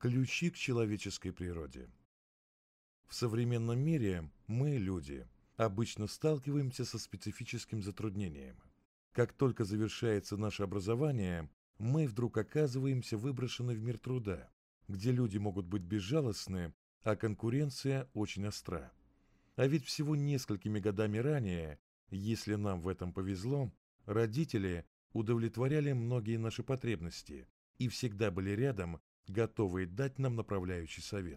Ключи к человеческой природе. В современном мире мы, люди, обычно сталкиваемся со специфическим затруднением. Как только завершается наше образование, мы вдруг оказываемся выброшены в мир труда, где люди могут быть безжалостны, а конкуренция очень остра. А ведь всего несколькими годами ранее, если нам в этом повезло, родители удовлетворяли многие наши потребности и всегда были рядом, готовые дать нам направляющий совет.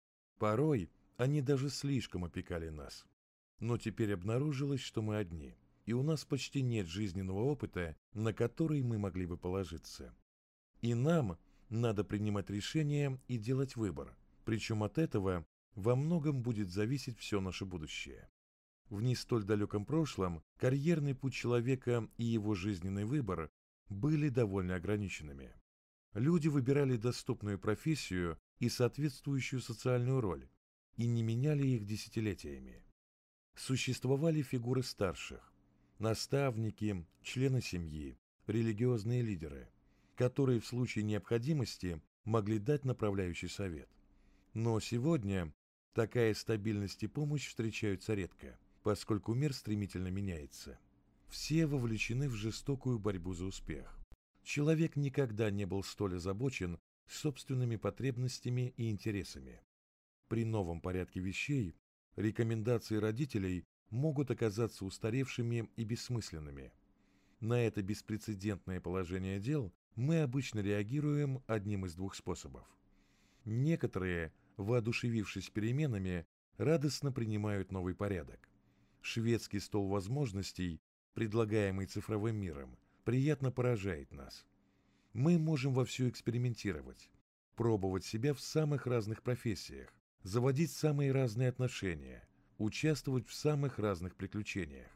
Порой они даже слишком опекали нас. Но теперь обнаружилось, что мы одни, и у нас почти нет жизненного опыта, на который мы могли бы положиться. И нам надо принимать решения и делать выбор, причем от этого во многом будет зависеть все наше будущее. В не столь далеком прошлом карьерный путь человека и его жизненный выбор были довольно ограниченными. Люди выбирали доступную профессию и соответствующую социальную роль, и не меняли их десятилетиями. Существовали фигуры старших, наставники, члены семьи, религиозные лидеры, которые в случае необходимости могли дать направляющий совет. Но сегодня такая стабильность и помощь встречаются редко, поскольку мир стремительно меняется. Все вовлечены в жестокую борьбу за успех. Человек никогда не был столь озабочен собственными потребностями и интересами. При новом порядке вещей рекомендации родителей могут оказаться устаревшими и бессмысленными. На это беспрецедентное положение дел мы обычно реагируем одним из двух способов. Некоторые, воодушевившись переменами, радостно принимают новый порядок. Шведский стол возможностей, предлагаемый цифровым миром, приятно поражает нас. Мы можем вовсю экспериментировать, пробовать себя в самых разных профессиях, заводить самые разные отношения, участвовать в самых разных приключениях.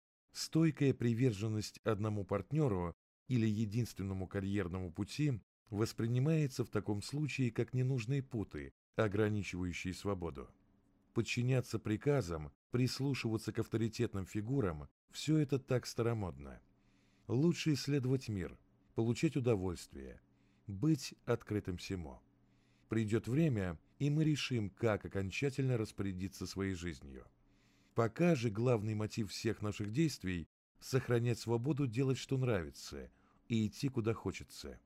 Стойкая приверженность одному партнеру или единственному карьерному пути воспринимается в таком случае как ненужные путы, ограничивающие свободу. Подчиняться приказам, прислушиваться к авторитетным фигурам – все это так старомодно. Лучше исследовать мир, получать удовольствие, быть открытым всему. Придет время, и мы решим, как окончательно распорядиться своей жизнью. Пока же главный мотив всех наших действий – сохранять свободу делать, что нравится, и идти, куда хочется.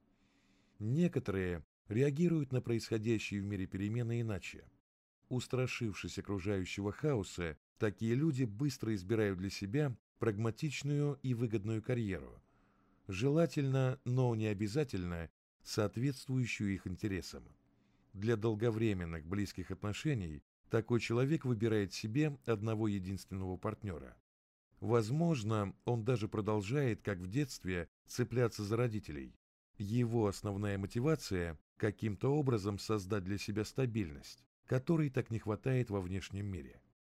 Некоторые реагируют на происходящие в мире перемены иначе. Устрашившись окружающего хаоса, такие люди быстро избирают для себя прагматичную и выгодную карьеру, желательно, но не обязательно, соответствующую их интересам. Для долговременных близких отношений такой человек выбирает себе одного единственного партнера. Возможно, он даже продолжает, как в детстве, цепляться за родителей. Его основная мотивация – каким-то образом создать для себя стабильность, которой так не хватает во внешнем мире.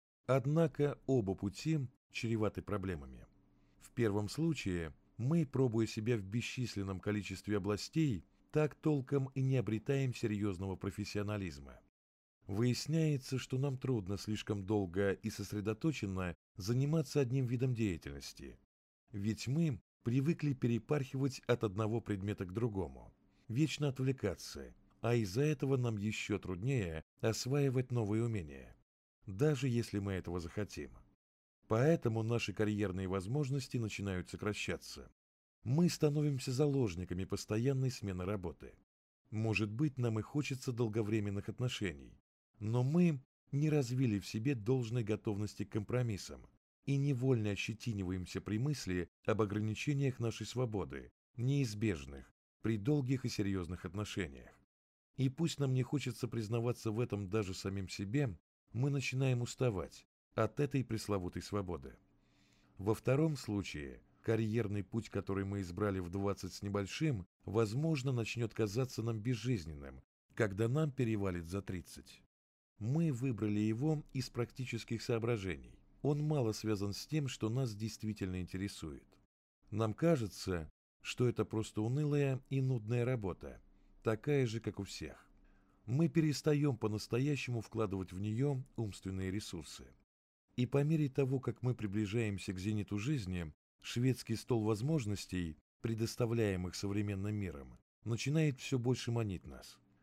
Однако оба пути чреваты проблемами. В первом случае мы, пробуя себя в бесчисленном количестве областей, так толком и не обретаем серьезного профессионализма. Выясняется, что нам трудно слишком долго и сосредоточенно заниматься одним видом деятельности, ведь мы привыкли перепархивать от одного предмета к другому, вечно отвлекаться, а из-за этого нам еще труднее осваивать новые умения, даже если мы этого захотим. Поэтому наши карьерные возможности начинают сокращаться. Мы становимся заложниками постоянной смены работы. Может быть, нам и хочется долговременных отношений, но мы не развили в себе должной готовности к компромиссам и невольно ощетиниваемся при мысли об ограничениях нашей свободы, неизбежных при долгих и серьезных отношениях. И пусть нам не хочется признаваться в этом даже самим себе, мы начинаем уставать от этой пресловутой свободы. Во втором случае, карьерный путь, который мы избрали в 20 с небольшим, возможно, начнет казаться нам безжизненным, когда нам перевалит за 30. Мы выбрали его из практических соображений. Он мало связан с тем, что нас действительно интересует. Нам кажется, что это просто унылая и нудная работа, такая же, как у всех. Мы перестаем по-настоящему вкладывать в нее умственные ресурсы. И по мере того, как мы приближаемся к зениту жизни, шведский стол возможностей, предоставляемых современным миром, начинает все больше манить нас.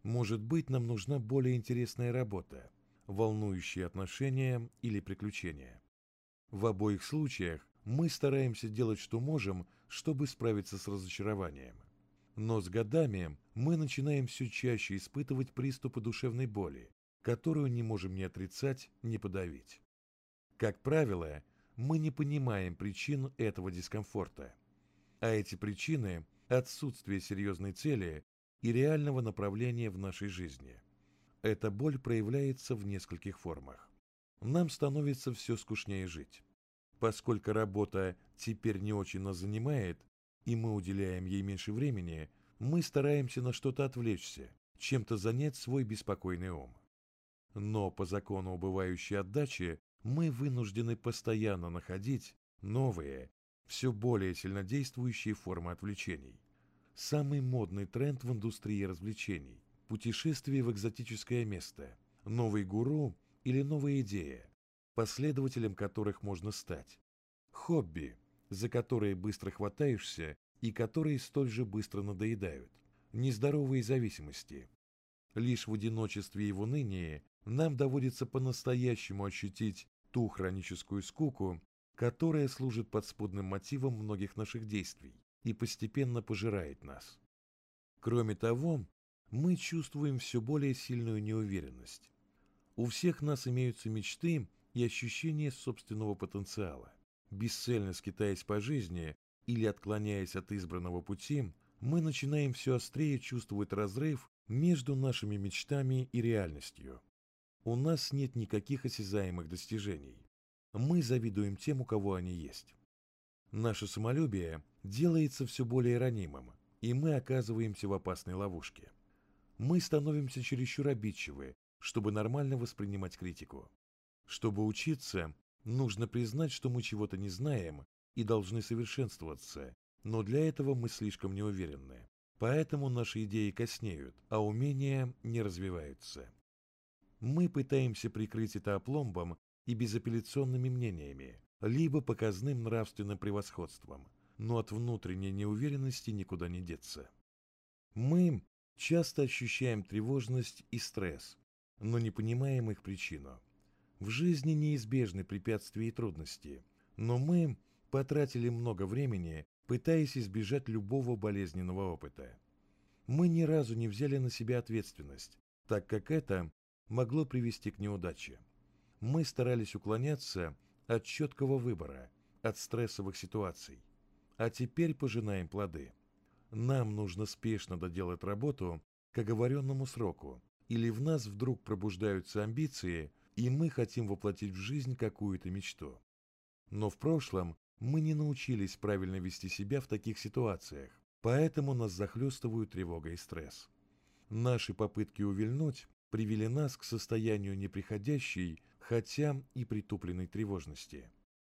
Может быть, нам нужна более интересная работа, волнующие отношения или приключения. В обоих случаях мы стараемся делать, что можем, чтобы справиться с разочарованием. Но с годами мы начинаем все чаще испытывать приступы душевной боли, которую не можем ни отрицать, ни подавить. Как правило, мы не понимаем причин этого дискомфорта. А эти причины – отсутствие серьезной цели и реального направления в нашей жизни. Эта боль проявляется в нескольких формах. Нам становится все скучнее жить. Поскольку работа теперь не очень нас занимает, и мы уделяем ей меньше времени, мы стараемся на что-то отвлечься, чем-то занять свой беспокойный ум. Но по закону убывающей отдачи мы вынуждены постоянно находить новые, все более сильнодействующие формы отвлечений. Самый модный тренд в индустрии развлечений – путешествие в экзотическое место, новый гуру или новая идея, последователем которых можно стать. Хобби, за которые быстро хватаешься и которые столь же быстро надоедают. Нездоровые зависимости. Лишь в одиночестве и в унынии нам доводится по-настоящему ощутить ту хроническую скуку, которая служит подспудным мотивом многих наших действий и постепенно пожирает нас. Кроме того, мы чувствуем все более сильную неуверенность. У всех нас имеются мечты и ощущение собственного потенциала. Бесцельно скитаясь по жизни или отклоняясь от избранного пути, мы начинаем все острее чувствовать разрыв между нашими мечтами и реальностью. У нас нет никаких осязаемых достижений. Мы завидуем тем, у кого они есть. Наше самолюбие делается все более ранимым, и мы оказываемся в опасной ловушке. Мы становимся чересчур обидчивы, чтобы нормально воспринимать критику. Чтобы учиться, нужно признать, что мы чего-то не знаем и должны совершенствоваться, но для этого мы слишком неуверенны. Поэтому наши идеи коснеют, а умения не развиваются. Мы пытаемся прикрыть это опломбом и безапелляционными мнениями, либо показным нравственным превосходством, но от внутренней неуверенности никуда не деться. Мы часто ощущаем тревожность и стресс, но не понимаем их причину. В жизни неизбежны препятствия и трудности, но мы потратили много времени, пытаясь избежать любого болезненного опыта. Мы ни разу не взяли на себя ответственность, так как это могло привести к неудаче. Мы старались уклоняться от четкого выбора, от стрессовых ситуаций. А теперь пожинаем плоды. Нам нужно спешно доделать работу к оговоренному сроку, или в нас вдруг пробуждаются амбиции, и мы хотим воплотить в жизнь какую-то мечту. Но в прошлом мы не научились правильно вести себя в таких ситуациях, поэтому нас захлестывают тревога и стресс. Наши попытки увильнуть привели нас к состоянию неприходящей, хотя и притупленной тревожности.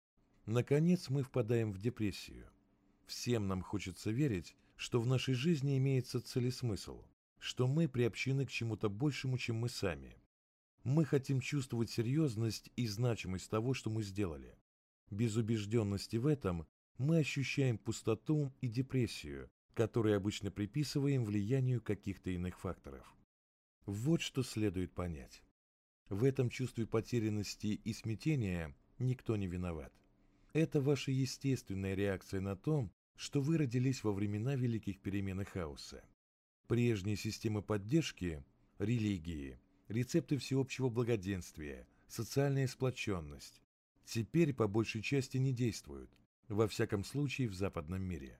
Наконец мы впадаем в депрессию. Всем нам хочется верить, что в нашей жизни имеется цель и смысл, что мы приобщены к чему-то большему, чем мы сами. Мы хотим чувствовать серьезность и значимость того, что мы сделали. Без убежденности в этом мы ощущаем пустоту и депрессию, которые обычно приписываем влиянию каких-то иных факторов. Вот что следует понять. В этом чувстве потерянности и смятения никто не виноват. Это ваша естественная реакция на то, что вы родились во времена великих перемен и хаоса. Прежние системы поддержки, религии, рецепты всеобщего благоденствия, социальная сплоченность теперь по большей части не действуют, во всяком случае в западном мире.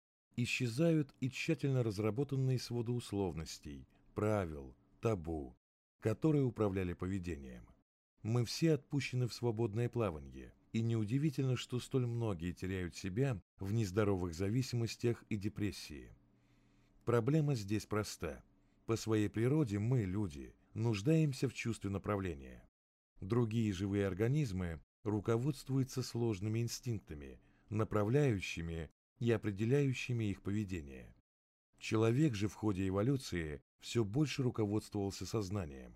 Исчезают и тщательно разработанные своды условностей, правил, табу, которые управляли поведением. Мы все отпущены в свободное плавание, и неудивительно, что столь многие теряют себя в нездоровых зависимостях и депрессии. Проблема здесь проста. По своей природе мы, люди, нуждаемся в чувстве направления. Другие живые организмы руководствуются сложными инстинктами, направляющими и определяющими их поведение. Человек же в ходе эволюции все больше руководствовался сознанием.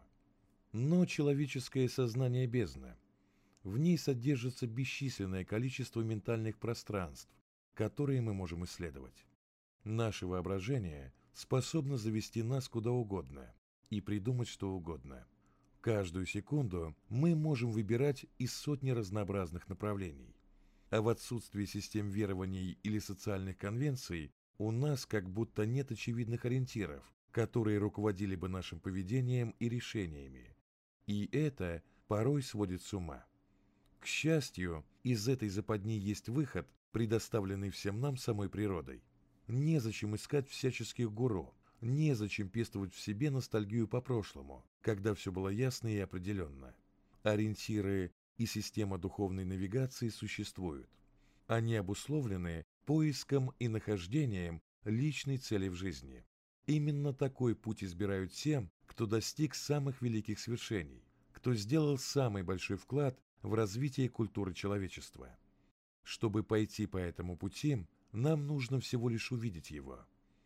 Но человеческое сознание бездна. В ней содержится бесчисленное количество ментальных пространств, которые мы можем исследовать. Наше воображение способно завести нас куда угодно, и придумать что угодно. Каждую секунду мы можем выбирать из сотни разнообразных направлений. А в отсутствии систем верований или социальных конвенций у нас как будто нет очевидных ориентиров, которые руководили бы нашим поведением и решениями. И это порой сводит с ума. К счастью, из этой западни есть выход, предоставленный всем нам самой природой. Незачем искать всяческих гуру, незачем пестовать в себе ностальгию по прошлому, когда все было ясно и определенно. Ориентиры и система духовной навигации существуют. Они обусловлены поиском и нахождением личной цели в жизни. Именно такой путь избирают те, кто достиг самых великих свершений, кто сделал самый большой вклад в развитие культуры человечества. Чтобы пойти по этому пути, нам нужно всего лишь увидеть его.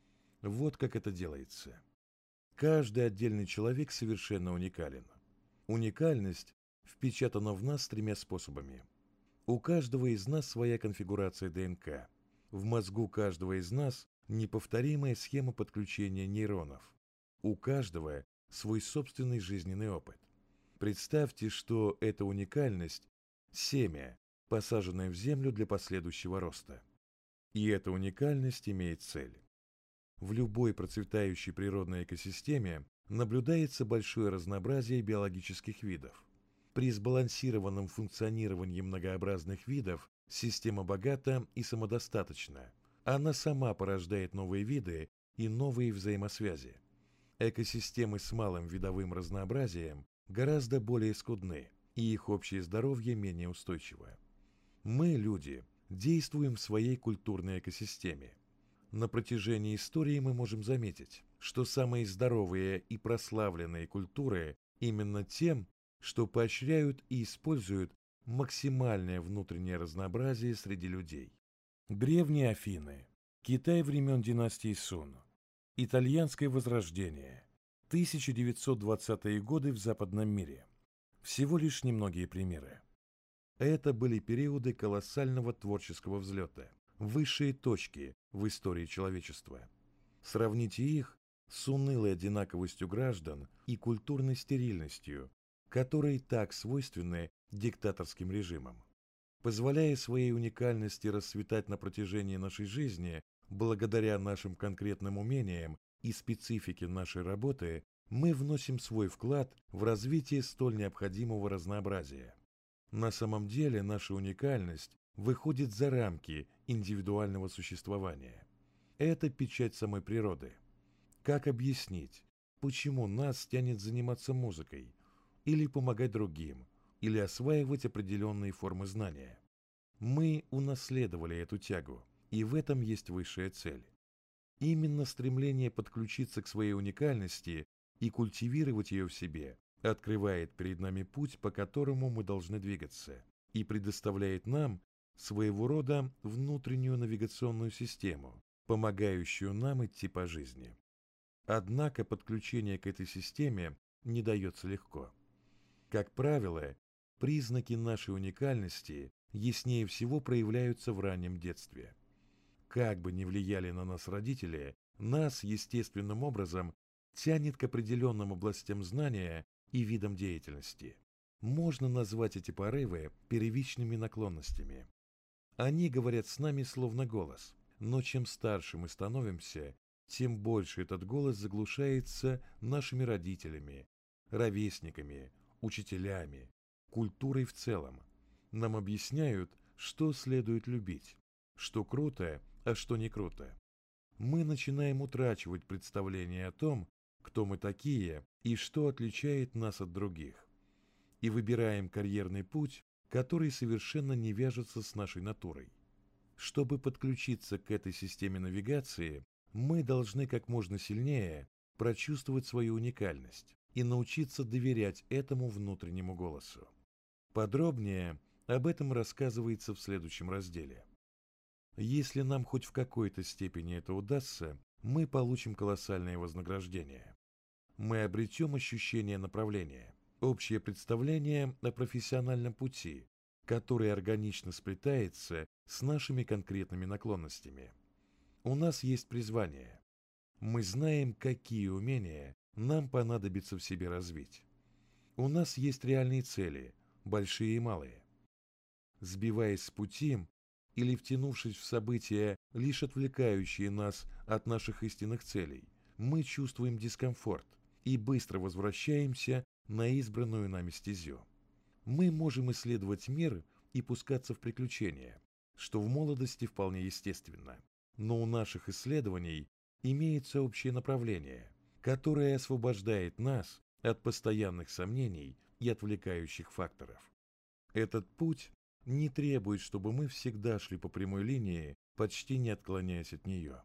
Вот как это делается. Каждый отдельный человек совершенно уникален. Уникальность впечатана в нас тремя способами. У каждого из нас своя конфигурация ДНК. В мозгу каждого из нас неповторимая схема подключения нейронов. У каждого свой собственный жизненный опыт. Представьте, что эта уникальность – семя, посаженное в землю для последующего роста. И эта уникальность имеет цель. В любой процветающей природной экосистеме наблюдается большое разнообразие биологических видов. При сбалансированном функционировании многообразных видов система богата и самодостаточна. Она сама порождает новые виды и новые взаимосвязи. Экосистемы с малым видовым разнообразием гораздо более скудны, и их общее здоровье менее устойчиво. Мы, люди, действуем в своей культурной экосистеме. На протяжении истории мы можем заметить, что самые здоровые и прославленные культуры именно тем, что поощряют и используют максимальное внутреннее разнообразие среди людей. Древние Афины, Китай времен династии Сун, Итальянское возрождение, 1920-е годы в западном мире. Всего лишь немногие примеры. Это были периоды колоссального творческого взлета, высшие точки в истории человечества. Сравните их с унылой одинаковостью граждан и культурной стерильностью, которые так свойственны диктаторским режимам. Позволяя своей уникальности расцветать на протяжении нашей жизни, благодаря нашим конкретным умениям и специфике нашей работы, мы вносим свой вклад в развитие столь необходимого разнообразия. На самом деле наша уникальность выходит за рамки индивидуального существования. Это печать самой природы. Как объяснить, почему нас тянет заниматься музыкой, или помогать другим, или осваивать определенные формы знания? Мы унаследовали эту тягу, и в этом есть высшая цель. Именно стремление подключиться к своей уникальности и культивировать ее в себе открывает перед нами путь, по которому мы должны двигаться, и предоставляет нам своего рода внутреннюю навигационную систему, помогающую нам идти по жизни. Однако подключение к этой системе не дается легко. Как правило, признаки нашей уникальности яснее всего проявляются в раннем детстве. Как бы ни влияли на нас родители, нас естественным образом тянет к определенным областям знания и видам деятельности. Можно назвать эти порывы первичными наклонностями. Они говорят с нами словно голос, но чем старше мы становимся, тем больше этот голос заглушается нашими родителями, ровесниками, учителями, культурой в целом. Нам объясняют, что следует любить, что круто, а что не круто. Мы начинаем утрачивать представление о том, кто мы такие и что отличает нас от других. И выбираем карьерный путь, который совершенно не вяжется с нашей натурой. Чтобы подключиться к этой системе навигации, мы должны как можно сильнее прочувствовать свою уникальность и научиться доверять этому внутреннему голосу. Подробнее об этом рассказывается в следующем разделе. Если нам хоть в какой-то степени это удастся, мы получим колоссальное вознаграждение. Мы обретем ощущение направления, общее представление о профессиональном пути, который органично сплетается с нашими конкретными наклонностями. У нас есть призвание. Мы знаем, какие умения нам понадобится в себе развить. У нас есть реальные цели, большие и малые. Сбиваясь с пути или втянувшись в события, лишь отвлекающие нас от наших истинных целей, мы чувствуем дискомфорт и быстро возвращаемся на избранную нами стезю. Мы можем исследовать мир и пускаться в приключения, что в молодости вполне естественно. Но у наших исследований имеется общее направление, которое освобождает нас от постоянных сомнений и отвлекающих факторов. Этот путь не требует, чтобы мы всегда шли по прямой линии, почти не отклоняясь от нее.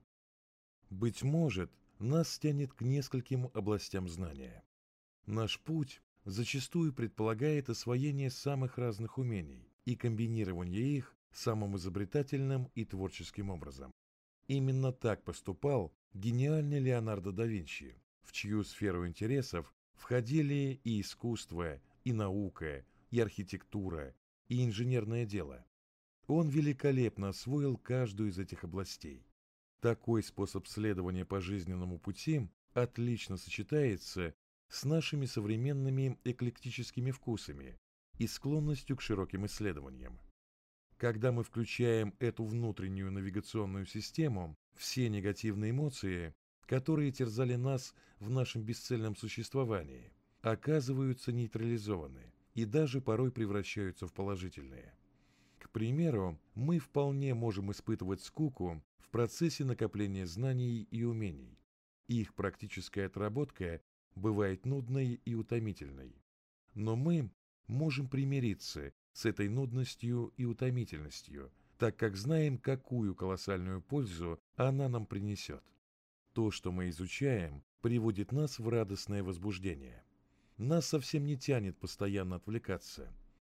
Быть может, нас тянет к нескольким областям знания. Наш путь зачастую предполагает освоение самых разных умений и комбинирование их самым изобретательным и творческим образом. Именно так поступал гениальный Леонардо да Винчи, в чью сферу интересов входили и искусство, и наука, и архитектура, и инженерное дело. Он великолепно освоил каждую из этих областей. Такой способ следования по жизненному пути отлично сочетается с нашими современными эклектическими вкусами и склонностью к широким исследованиям. Когда мы включаем эту внутреннюю навигационную систему, все негативные эмоции, которые терзали нас в нашем бесцельном существовании, оказываются нейтрализованы и даже порой превращаются в положительные. К примеру, мы вполне можем испытывать скуку в процессе накопления знаний и умений. Их практическая отработка бывает нудной и утомительной. Но мы можем примириться с этой нудностью и утомительностью, так как знаем, какую колоссальную пользу она нам принесет. То, что мы изучаем, приводит нас в радостное возбуждение. Нас совсем не тянет постоянно отвлекаться.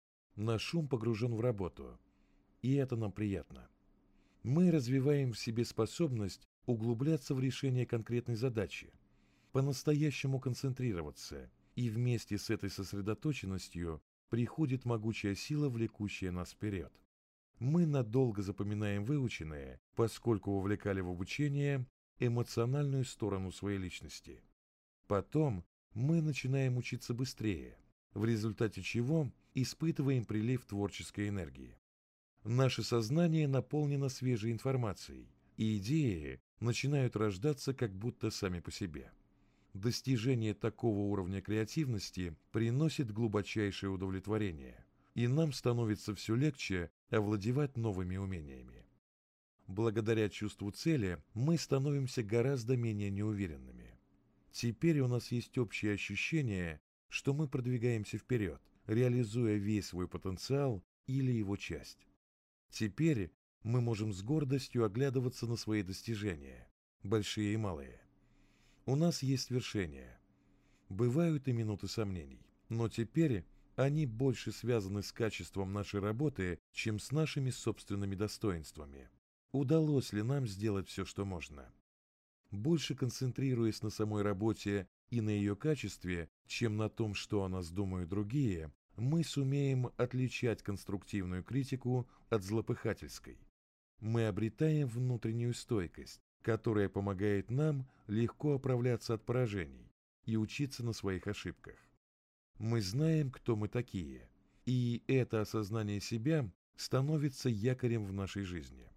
Наш ум погружен в работу, и это нам приятно. Мы развиваем в себе способность углубляться в решение конкретной задачи, по-настоящему концентрироваться, и вместе с этой сосредоточенностью приходит могучая сила, влекущая нас вперед. Мы надолго запоминаем выученное, поскольку вовлекали в обучение эмоциональную сторону своей личности. Потом мы начинаем учиться быстрее, в результате чего испытываем прилив творческой энергии. Наше сознание наполнено свежей информацией, и идеи начинают рождаться как будто сами по себе. Достижение такого уровня креативности приносит глубочайшее удовлетворение, и нам становится все легче овладевать новыми умениями. Благодаря чувству цели мы становимся гораздо менее неуверенными. Теперь у нас есть общее ощущение, что мы продвигаемся вперед, реализуя весь свой потенциал или его часть. Теперь мы можем с гордостью оглядываться на свои достижения, большие и малые. У нас есть свершения. Бывают и минуты сомнений, но теперь они больше связаны с качеством нашей работы, чем с нашими собственными достоинствами. Удалось ли нам сделать все, что можно? Больше концентрируясь на самой работе и на ее качестве, чем на том, что о нас думают другие, мы сумеем отличать конструктивную критику от злопыхательской. Мы обретаем внутреннюю стойкость, которая помогает нам легко оправляться от поражений и учиться на своих ошибках. Мы знаем, кто мы такие, и это осознание себя становится якорем в нашей жизни.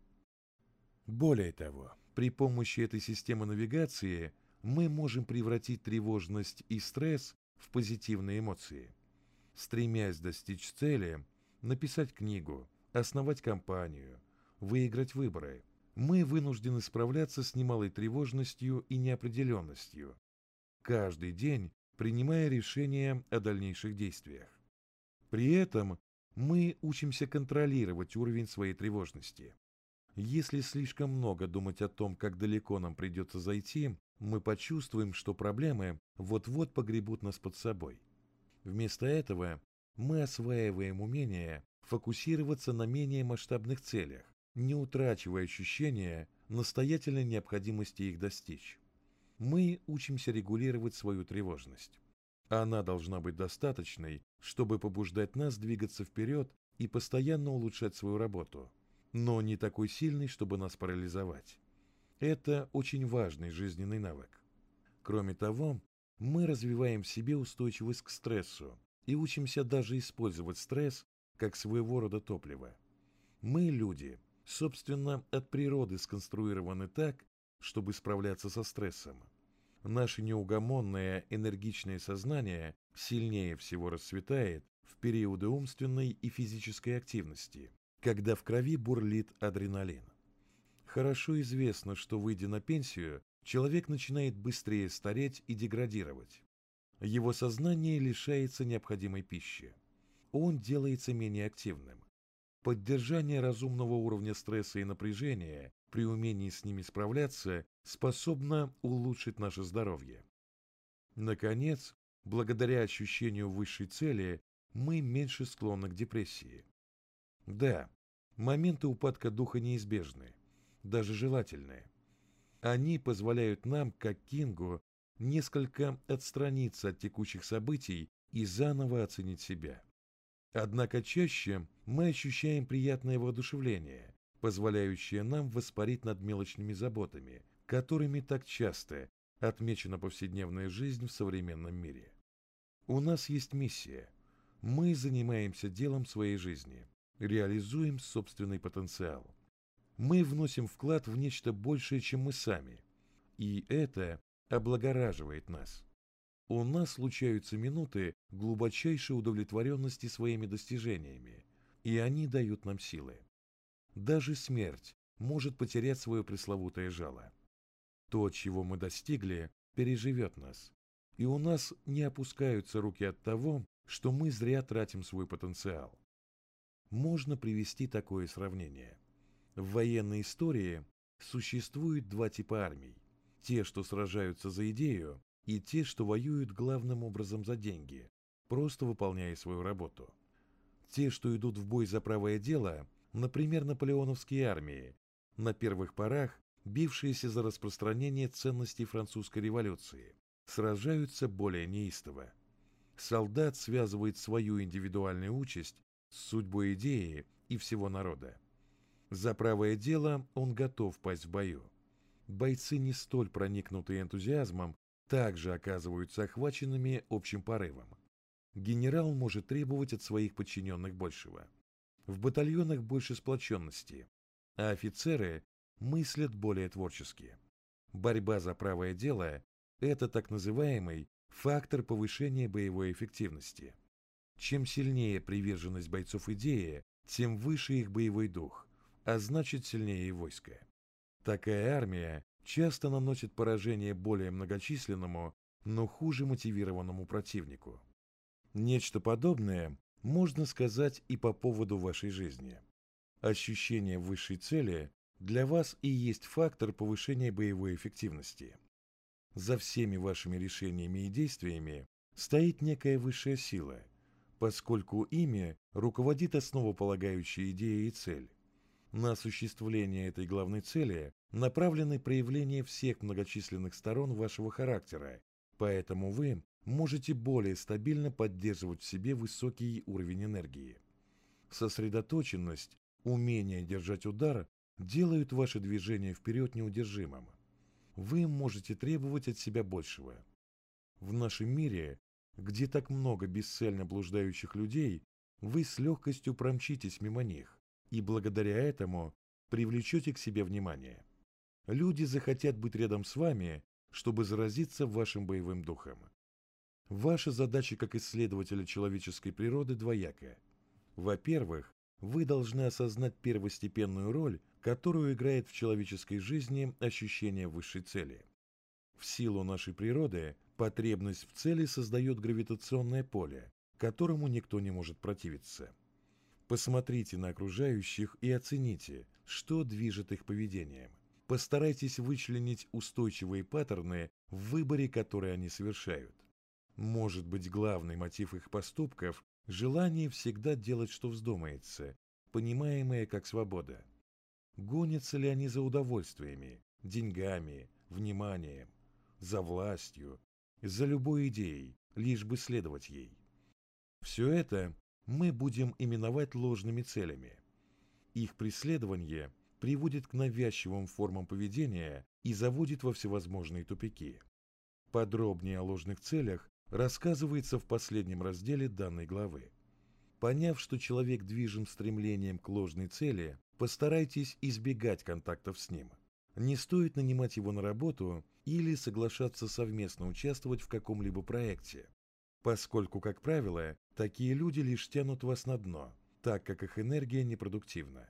Более того, при помощи этой системы навигации мы можем превратить тревожность и стресс в позитивные эмоции. Стремясь достичь цели, написать книгу, основать компанию, выиграть выборы, мы вынуждены справляться с немалой тревожностью и неопределенностью, каждый день принимая решения о дальнейших действиях. При этом мы учимся контролировать уровень своей тревожности. Если слишком много думать о том, как далеко нам придется зайти, мы почувствуем, что проблемы вот-вот погребут нас под собой. Вместо этого мы осваиваем умение фокусироваться на менее масштабных целях, не утрачивая ощущения настоятельной необходимости их достичь. Мы учимся регулировать свою тревожность. Она должна быть достаточной, чтобы побуждать нас двигаться вперед и постоянно улучшать свою работу, но не такой сильной, чтобы нас парализовать. Это очень важный жизненный навык. Кроме того, мы развиваем в себе устойчивость к стрессу и учимся даже использовать стресс как своего рода топливо. Мы, люди, собственно, от природы сконструированы так, чтобы справляться со стрессом. Наше неугомонное, энергичное сознание сильнее всего расцветает в периоды умственной и физической активности, когда в крови бурлит адреналин. Хорошо известно, что, выйдя на пенсию, человек начинает быстрее стареть и деградировать. Его сознание лишается необходимой пищи. Он делается менее активным. Поддержание разумного уровня стресса и напряжения при умении с ними справляться способно улучшить наше здоровье. Наконец, благодаря ощущению высшей цели, мы меньше склонны к депрессии. Да, моменты упадка духа неизбежны, даже желательны. Они позволяют нам, как Кингу, несколько отстраниться от текущих событий и заново оценить себя. Однако чаще мы ощущаем приятное воодушевление, позволяющее нам воспарить над мелочными заботами, которыми так часто отмечена повседневная жизнь в современном мире. У нас есть миссия. Мы занимаемся делом своей жизни, реализуем собственный потенциал. Мы вносим вклад в нечто большее, чем мы сами, и это облагораживает нас. У нас случаются минуты глубочайшей удовлетворенности своими достижениями, и они дают нам силы. Даже смерть может потерять свое пресловутое жало. То, чего мы достигли, переживет нас, и у нас не опускаются руки от того, что мы зря тратим свой потенциал. Можно привести такое сравнение. В военной истории существует два типа армий. Те, что сражаются за идею, и те, что воюют главным образом за деньги, просто выполняя свою работу. Те, что идут в бой за правое дело, например, наполеоновские армии, на первых порах бившиеся за распространение ценностей французской революции, сражаются более неистово. Солдат связывает свою индивидуальную участь с судьбой идеи и всего народа. За правое дело он готов пасть в бою. Бойцы, не столь проникнутые энтузиазмом, также оказываются охваченными общим порывом. Генерал может требовать от своих подчиненных большего. В батальонах больше сплоченности, а офицеры мыслят более творчески. Борьба за правое дело – это так называемый фактор повышения боевой эффективности. Чем сильнее приверженность бойцов идее, тем выше их боевой дух, а значит сильнее и войско. Такая армия часто наносит поражение более многочисленному, но хуже мотивированному противнику. Нечто подобное можно сказать и по поводу вашей жизни. Ощущение высшей цели для вас и есть фактор повышения боевой эффективности. За всеми вашими решениями и действиями стоит некая высшая сила, поскольку ими руководит основополагающая идея и цель. На осуществление этой главной цели направлены проявления всех многочисленных сторон вашего характера, поэтому вы можете более стабильно поддерживать в себе высокий уровень энергии. Сосредоточенность, умение держать удар делают ваше движение вперед неудержимым. Вы можете требовать от себя большего. В нашем мире, где так много бесцельно блуждающих людей, вы с легкостью промчитесь мимо них, и благодаря этому привлечете к себе внимание. Люди захотят быть рядом с вами, чтобы заразиться вашим боевым духом. Ваша задача как исследователя человеческой природы двояка. Во-первых, вы должны осознать первостепенную роль, которую играет в человеческой жизни ощущение высшей цели. В силу нашей природы потребность в цели создает гравитационное поле, которому никто не может противиться. Посмотрите на окружающих и оцените, что движет их поведением. Постарайтесь вычленить устойчивые паттерны в выборе, который они совершают. Может быть, главный мотив их поступков – желание всегда делать, что вздумается, понимаемое как свобода. Гонятся ли они за удовольствиями, деньгами, вниманием, за властью, за любой идеей, лишь бы следовать ей? Все это мы будем именовать ложными целями. Их преследование приводит к навязчивым формам поведения и заводит во всевозможные тупики. Подробнее о ложных целях рассказывается в последнем разделе данной главы. Поняв, что человек движим стремлением к ложной цели, постарайтесь избегать контактов с ним. Не стоит нанимать его на работу или соглашаться совместно участвовать в каком-либо проекте, поскольку, как правило, такие люди лишь тянут вас на дно, так как их энергия непродуктивна.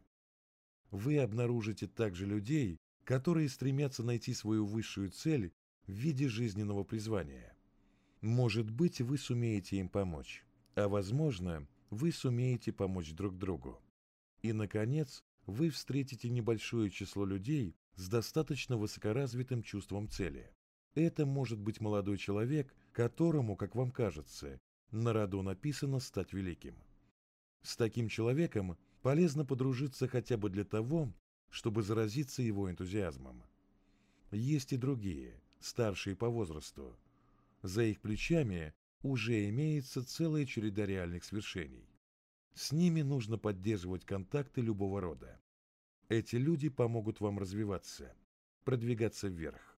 Вы обнаружите также людей, которые стремятся найти свою высшую цель в виде жизненного призвания. Может быть, вы сумеете им помочь, а возможно, вы сумеете помочь друг другу. И, наконец, вы встретите небольшое число людей с достаточно высокоразвитым чувством цели. Это может быть молодой человек, которому, как вам кажется, на роду написано стать великим. С таким человеком полезно подружиться хотя бы для того, чтобы заразиться его энтузиазмом. Есть и другие, старшие по возрасту. За их плечами уже имеется целая череда реальных свершений. С ними нужно поддерживать контакты любого рода. Эти люди помогут вам развиваться, продвигаться вверх.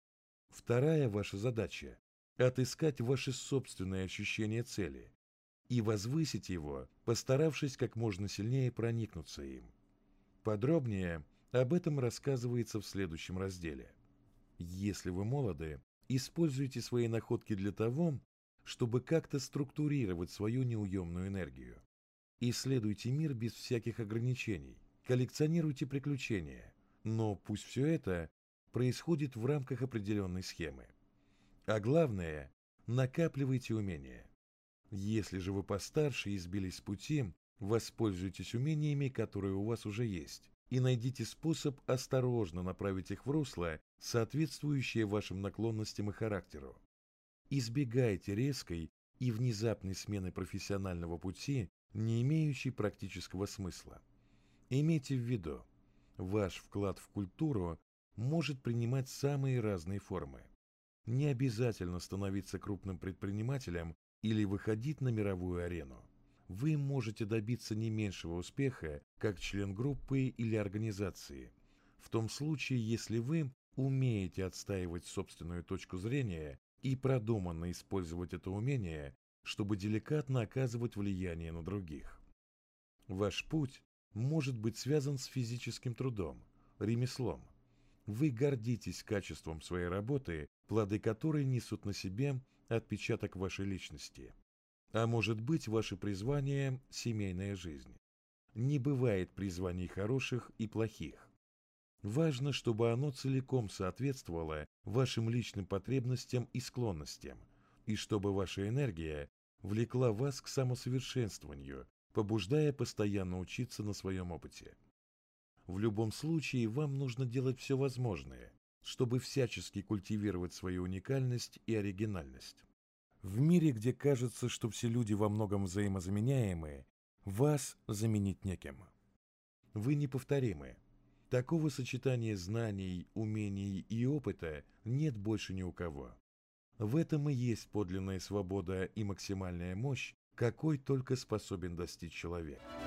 Вторая ваша задача – отыскать ваше собственное ощущение цели и возвысить его, постаравшись как можно сильнее проникнуться им. Подробнее об этом рассказывается в следующем разделе. Если вы молоды, используйте свои находки для того, чтобы как-то структурировать свою неуемную энергию. Исследуйте мир без всяких ограничений, коллекционируйте приключения, но пусть все это происходит в рамках определенной схемы. А главное, накапливайте умения. Если же вы постарше и сбились с пути, воспользуйтесь умениями, которые у вас уже есть, и найдите способ осторожно направить их в русло, соответствующее вашим наклонностям и характеру. Избегайте резкой и внезапной смены профессионального пути, не имеющей практического смысла. Имейте в виду, ваш вклад в культуру может принимать самые разные формы. Не обязательно становиться крупным предпринимателем или выходить на мировую арену. Вы можете добиться не меньшего успеха, как член группы или организации, в том случае, если вы умеете отстаивать собственную точку зрения и продуманно использовать это умение, чтобы деликатно оказывать влияние на других. Ваш путь может быть связан с физическим трудом, ремеслом. Вы гордитесь качеством своей работы, плоды которой несут на себе отпечаток вашей личности. А может быть, ваше призвание – семейная жизнь. Не бывает призваний хороших и плохих. Важно, чтобы оно целиком соответствовало вашим личным потребностям и склонностям, и чтобы ваша энергия влекла вас к самосовершенствованию, побуждая постоянно учиться на своем опыте. В любом случае, вам нужно делать все возможное, чтобы всячески культивировать свою уникальность и оригинальность. В мире, где кажется, что все люди во многом взаимозаменяемые, вас заменить некем. Вы неповторимы. Такого сочетания знаний, умений и опыта нет больше ни у кого. В этом и есть подлинная свобода и максимальная мощь, какой только способен достичь человек.